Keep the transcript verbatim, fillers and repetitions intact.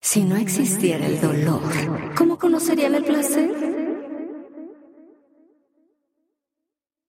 Si no existiera el dolor, ¿cómo conocerían el placer?